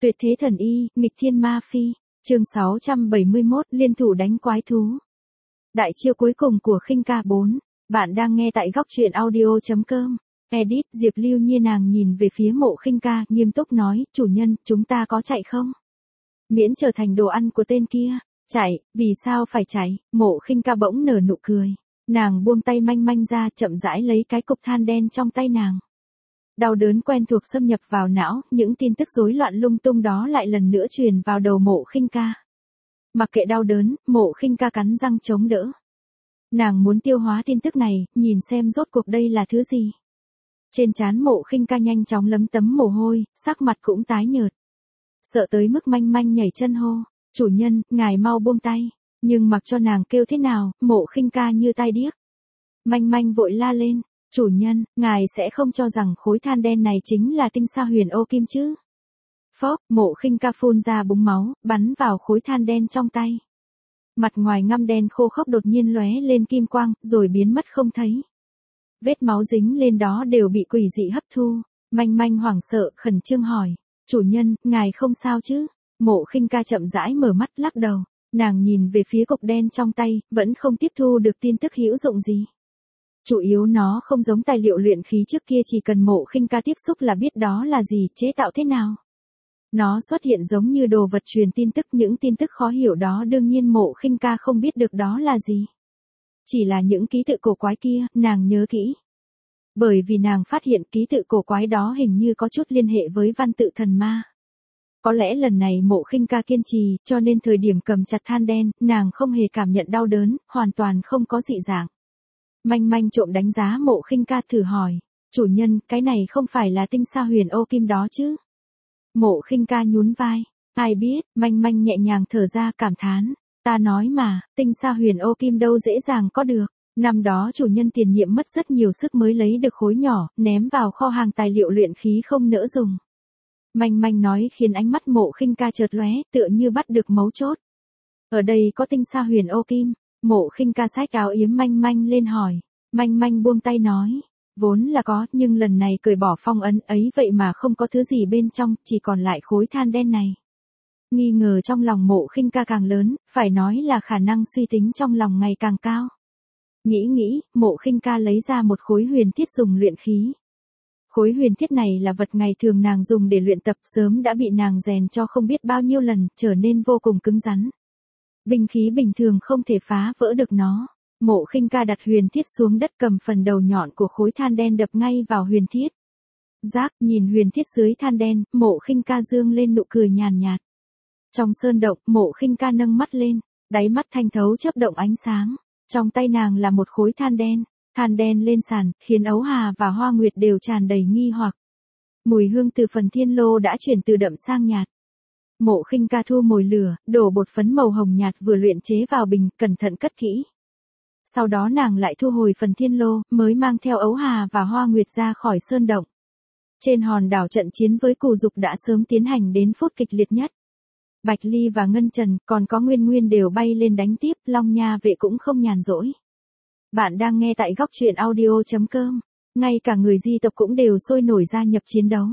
Tuyệt thế thần y, nghịch thiên ma phi. Chương 671, liên thủ đánh quái thú. Đại chiêu cuối cùng của Khinh Ca 4. Bạn đang nghe tại góc truyện audio.com. Edit Diệp Lưu Nhiên nàng nhìn về phía Mộ Khinh Ca, nghiêm túc nói, chủ nhân, chúng ta có chạy không? Miễn trở thành đồ ăn của tên kia. Chạy, vì sao phải chạy? Mộ Khinh Ca bỗng nở nụ cười. Nàng buông tay manh manh ra, chậm rãi lấy cái cục than đen trong tay nàng. Đau đớn quen thuộc xâm nhập vào não, những tin tức rối loạn lung tung đó lại lần nữa truyền vào đầu Mộ Khinh Ca. Mặc kệ đau đớn, Mộ Khinh Ca cắn răng chống đỡ. Nàng muốn tiêu hóa tin tức này, nhìn xem rốt cuộc đây là thứ gì. Trên trán Mộ Khinh Ca nhanh chóng lấm tấm mồ hôi, sắc mặt cũng tái nhợt. Sợ tới mức manh manh nhảy chân hô, chủ nhân, ngài mau buông tay. Nhưng mặc cho nàng kêu thế nào, Mộ Khinh Ca như tai điếc. Manh manh vội la lên, chủ nhân, ngài sẽ không cho rằng khối than đen này chính là tinh sa huyền ô kim chứ? Phốc, Mộ Khinh Ca phun ra búng máu, bắn vào khối than đen trong tay. Mặt ngoài ngăm đen khô khốc đột nhiên lóe lên kim quang, rồi biến mất không thấy. Vết máu dính lên đó đều bị quỷ dị hấp thu. Manh manh hoảng sợ, khẩn trương hỏi, chủ nhân, ngài không sao chứ? Mộ Khinh Ca chậm rãi mở mắt lắc đầu. Nàng nhìn về phía cục đen trong tay, vẫn không tiếp thu được tin tức hữu dụng gì. Chủ yếu nó không giống tài liệu luyện khí trước kia, chỉ cần Mộ Khinh Ca tiếp xúc là biết đó là gì, chế tạo thế nào. Nó xuất hiện giống như đồ vật truyền tin tức, những tin tức khó hiểu đó đương nhiên Mộ Khinh Ca không biết được đó là gì. Chỉ là những ký tự cổ quái kia, nàng nhớ kỹ. Bởi vì nàng phát hiện ký tự cổ quái đó hình như có chút liên hệ với văn tự thần ma. Có lẽ lần này Mộ Khinh Ca kiên trì, cho nên thời điểm cầm chặt than đen, nàng không hề cảm nhận đau đớn, hoàn toàn không có dị dạng. Manh manh trộm đánh giá Mộ Khinh Ca thử hỏi, chủ nhân, cái này không phải là tinh sa huyền ô kim đó chứ? Mộ Khinh Ca nhún vai, ai biết, manh manh nhẹ nhàng thở ra cảm thán, ta nói mà, tinh sa huyền ô kim đâu dễ dàng có được. Năm đó chủ nhân tiền nhiệm mất rất nhiều sức mới lấy được khối nhỏ, ném vào kho hàng tài liệu luyện khí không nỡ dùng. Manh manh nói khiến ánh mắt Mộ Khinh Ca chợt lóe, tựa như bắt được mấu chốt. Ở đây có tinh sa huyền ô kim. Mộ Khinh Ca xách áo yếm manh manh lên hỏi. Manh manh buông tay nói, vốn là có, nhưng lần này cởi bỏ phong ấn ấy vậy mà không có thứ gì bên trong, chỉ còn lại khối than đen này. Nghi ngờ trong lòng Mộ Khinh Ca càng lớn, phải nói là khả năng suy tính trong lòng ngày càng cao. Nghĩ, Mộ Khinh Ca lấy ra một khối huyền thiết dùng luyện khí. Khối huyền thiết này là vật ngày thường nàng dùng để luyện tập, sớm đã bị nàng rèn cho không biết bao nhiêu lần, trở nên vô cùng cứng rắn. Binh khí bình thường không thể phá vỡ được nó. Mộ Khinh Ca đặt huyền thiết xuống đất, cầm phần đầu nhọn của khối than đen đập ngay vào huyền thiết. Rác, nhìn huyền thiết dưới than đen, Mộ Khinh Ca dương lên nụ cười nhàn nhạt. Trong sơn động, Mộ Khinh Ca nâng mắt lên, đáy mắt thanh thấu chớp động ánh sáng. Trong tay nàng là một khối than đen lên sàn, khiến Ấu Hà và Hoa Nguyệt đều tràn đầy nghi hoặc. Mùi hương từ phần thiên lô đã chuyển từ đậm sang nhạt. Mộ Khinh Ca thu mồi lửa, đổ bột phấn màu hồng nhạt vừa luyện chế vào bình, cẩn thận cất kỹ. Sau đó nàng lại thu hồi phần thiên lô, mới mang theo Ấu Hà và Hoa Nguyệt ra khỏi sơn động. Trên hòn đảo trận chiến với Cù Dục đã sớm tiến hành đến phút kịch liệt nhất. Bạch Ly và Ngân Trần, còn có Nguyên Nguyên đều bay lên đánh tiếp, Long Nha Vệ cũng không nhàn rỗi. Bạn đang nghe tại góc truyện audio.com, ngay cả người di tộc cũng đều sôi nổi gia nhập chiến đấu.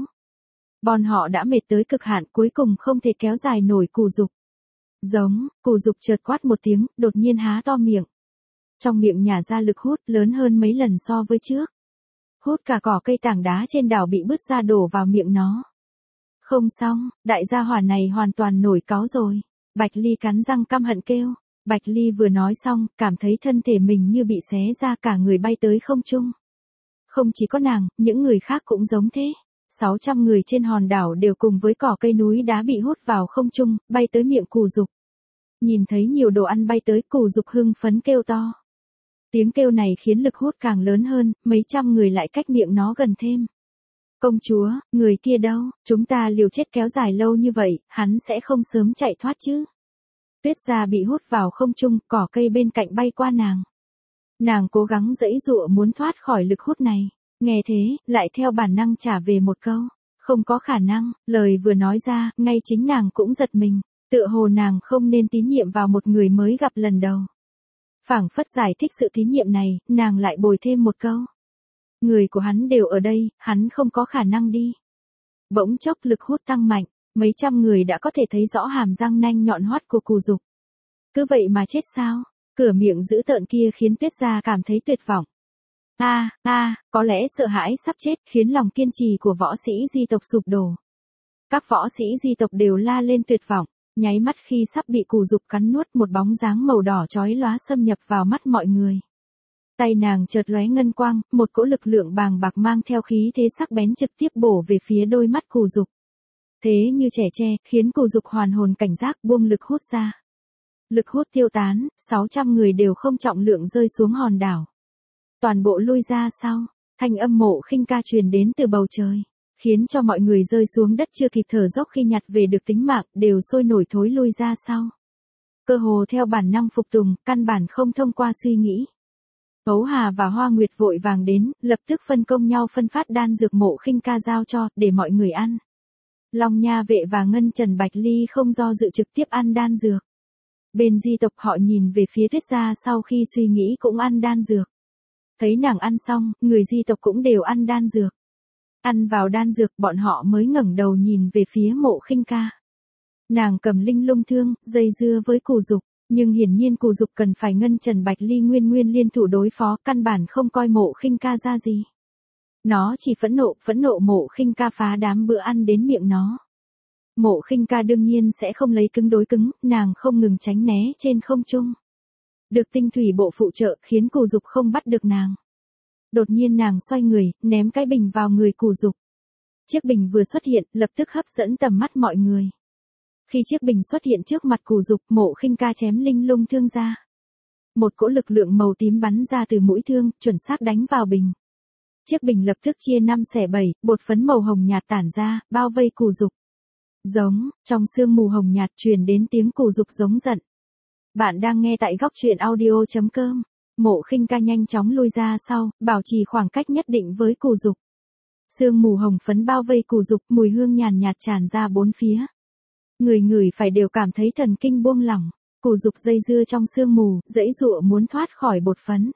Bọn họ đã mệt tới cực hạn, cuối cùng không thể kéo dài nổi Cù Dục. Giống, Cù Dục chợt quát một tiếng, đột nhiên há to miệng. Trong miệng nhả ra lực hút lớn hơn mấy lần so với trước. Hút cả cỏ cây tảng đá trên đảo bị bứt ra đổ vào miệng nó. Không xong, đại gia hỏa này hoàn toàn nổi cáu rồi. Bạch Ly cắn răng căm hận kêu. Bạch Ly vừa nói xong, cảm thấy thân thể mình như bị xé ra, cả người bay tới không trung. Không chỉ có nàng, những người khác cũng giống thế. 600 người trên hòn đảo đều cùng với cỏ cây núi đá bị hút vào không trung, bay tới miệng Cù Dục. Nhìn thấy nhiều đồ ăn bay tới, Cù Dục hưng phấn kêu to. Tiếng kêu này khiến lực hút càng lớn hơn, mấy trăm người lại cách miệng nó gần thêm. Công chúa, người kia đâu, chúng ta liều chết kéo dài lâu như vậy, hắn sẽ không sớm chạy thoát chứ. Tuyết Gia bị hút vào không trung, cỏ cây bên cạnh bay qua nàng. Nàng cố gắng giãy giụa muốn thoát khỏi lực hút này. Nghe thế, lại theo bản năng trả về một câu. Không có khả năng, lời vừa nói ra, ngay chính nàng cũng giật mình. Tựa hồ nàng không nên tín nhiệm vào một người mới gặp lần đầu. Phảng phất giải thích sự tín nhiệm này, nàng lại bồi thêm một câu. Người của hắn đều ở đây, hắn không có khả năng đi. Bỗng chốc lực hút tăng mạnh, Mấy trăm người đã có thể thấy rõ hàm răng nanh nhọn hoắt của Cù Dục. Cứ vậy mà chết sao? Cửa miệng dữ tợn kia khiến Tuyết Gia cảm thấy tuyệt vọng. Có lẽ sợ hãi sắp chết khiến lòng kiên trì của võ sĩ di tộc sụp đổ. Các võ sĩ di tộc đều la lên tuyệt vọng, nháy mắt khi sắp bị Cù Dục cắn nuốt, một bóng dáng màu đỏ chói lóa xâm nhập vào mắt mọi người. Tay nàng chợt lóe ngân quang, một cỗ lực lượng bàng bạc mang theo khí thế sắc bén trực tiếp bổ về phía đôi mắt Cù Dục. Thế như trẻ tre, khiến Cù Dục hoàn hồn cảnh giác buông lực hút ra. Lực hút tiêu tán, 600 người đều không trọng lượng rơi xuống hòn đảo. Toàn bộ lui ra sau, thanh âm Mộ Khinh Ca truyền đến từ bầu trời, khiến cho mọi người rơi xuống đất chưa kịp thở dốc khi nhặt về được tính mạng, đều sôi nổi thối lui ra sau. Cơ hồ theo bản năng phục tùng, căn bản không thông qua suy nghĩ. Ấu Hà và Hoa Nguyệt vội vàng đến, lập tức phân công nhau phân phát đan dược Mộ Khinh Ca giao cho, để mọi người ăn. Long Nha Vệ và Ngân Trần Bạch Ly không do dự trực tiếp ăn đan dược. Bên di tộc họ nhìn về phía Tuyết Gia sau khi suy nghĩ cũng ăn đan dược. Thấy nàng ăn xong, người di tộc cũng đều ăn đan dược. Ăn vào đan dược, bọn họ mới ngẩng đầu nhìn về phía Mộ Khinh Ca. Nàng cầm linh lung thương, dây dưa với Cù Dục, nhưng hiển nhiên Cù Dục cần phải Ngân Trần Bạch Ly nguyên liên thủ đối phó, căn bản không coi Mộ Khinh Ca ra gì. Nó chỉ phẫn nộ Mộ Khinh Ca phá đám bữa ăn đến miệng nó. Mộ Khinh Ca đương nhiên sẽ không lấy cứng đối cứng, nàng không ngừng tránh né trên không trung. Được tinh thủy bộ phụ trợ khiến Cù Dục không bắt được nàng. Đột nhiên nàng xoay người, ném cái bình vào người Cù Dục. Chiếc bình vừa xuất hiện, lập tức hấp dẫn tầm mắt mọi người. Khi chiếc bình xuất hiện trước mặt Cù Dục, Mộ Khinh Ca chém linh lung thương ra. Một cỗ lực lượng màu tím bắn ra từ mũi thương, chuẩn xác đánh vào bình. Chiếc bình lập tức chia 5 xẻ 7, bột phấn màu hồng nhạt tản ra, bao vây Cù Dục. Giống, trong sương mù hồng nhạt truyền đến tiếng Cù Dục giống giận. Bạn đang nghe tại góc truyện audio.com. Mộ Khinh Ca nhanh chóng lui ra sau, bảo trì khoảng cách nhất định với Cù Dục. Sương mù hồng phấn bao vây Cù Dục, mùi hương nhàn nhạt tràn ra bốn phía. Người ngửi phải đều cảm thấy thần kinh buông lỏng. Cù Dục dây dưa trong sương mù, giãy giụa muốn thoát khỏi bột phấn.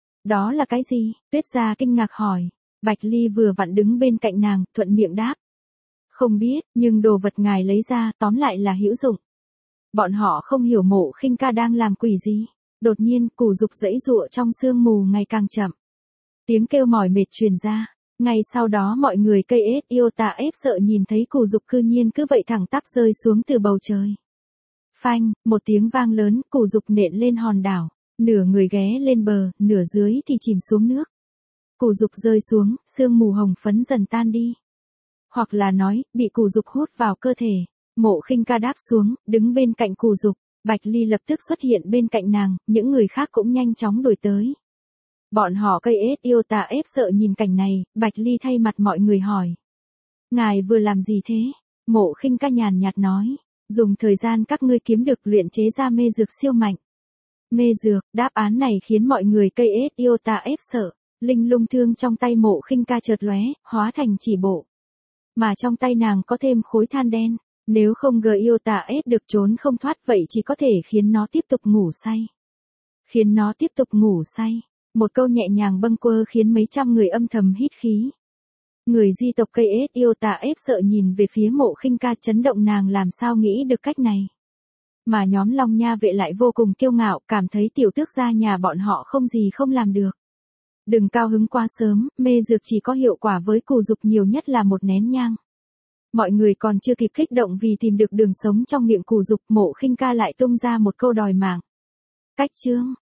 Đó là cái gì? Tuyết Gia kinh ngạc hỏi. Bạch Ly vừa vặn đứng bên cạnh nàng, thuận miệng đáp. Không biết, nhưng đồ vật ngài lấy ra, tóm lại là hữu dụng. Bọn họ không hiểu Mộ Khinh Ca đang làm quỷ gì. Đột nhiên, Cù Dục giãy giụa trong sương mù ngày càng chậm. Tiếng kêu mỏi mệt truyền ra. Ngay sau đó mọi người cây ết yêu tà ép sợ nhìn thấy Cù Dục cư nhiên cứ vậy thẳng tắp rơi xuống từ bầu trời. Phanh, một tiếng vang lớn, Cù Dục nện lên hòn đảo. Nửa người ghé lên bờ, nửa dưới thì chìm xuống nước. Cù Dục rơi xuống, sương mù hồng phấn dần tan đi. Hoặc là nói, bị Cù Dục hút vào cơ thể. Mộ Khinh Ca đáp xuống, đứng bên cạnh Cù Dục. Bạch Ly lập tức xuất hiện bên cạnh nàng, những người khác cũng nhanh chóng đuổi tới. Bọn họ cây ết yêu tà ép sợ nhìn cảnh này, Bạch Ly thay mặt mọi người hỏi. Ngài vừa làm gì thế? Mộ Khinh Ca nhàn nhạt nói. Dùng thời gian các ngươi kiếm được luyện chế ra mê dược siêu mạnh. Mê dược, đáp án này khiến mọi người cây ết yêu tà ép sợ. Linh lung thương trong tay Mộ Khinh Ca chợt lóe, hóa thành chỉ bộ. Mà trong tay nàng có thêm khối than đen. Nếu không gờ yêu tà ép được trốn không thoát vậy chỉ có thể khiến nó tiếp tục ngủ say. Khiến nó tiếp tục ngủ say. Một câu nhẹ nhàng bâng quơ khiến mấy trăm người âm thầm hít khí. Người di tộc cây ết yêu tà ép sợ nhìn về phía Mộ Khinh Ca, chấn động nàng làm sao nghĩ được cách này. Mà nhóm Long Nha Vệ lại vô cùng kiêu ngạo, cảm thấy tiểu tước gia nhà bọn họ không gì không làm được. Đừng cao hứng quá sớm, mê dược chỉ có hiệu quả với Cù Dục nhiều nhất là một nén nhang. Mọi người còn chưa kịp kích động vì tìm được đường sống trong miệng Cù Dục, Mộ Khinh Ca lại tung ra một câu đòi mạng. Cách chương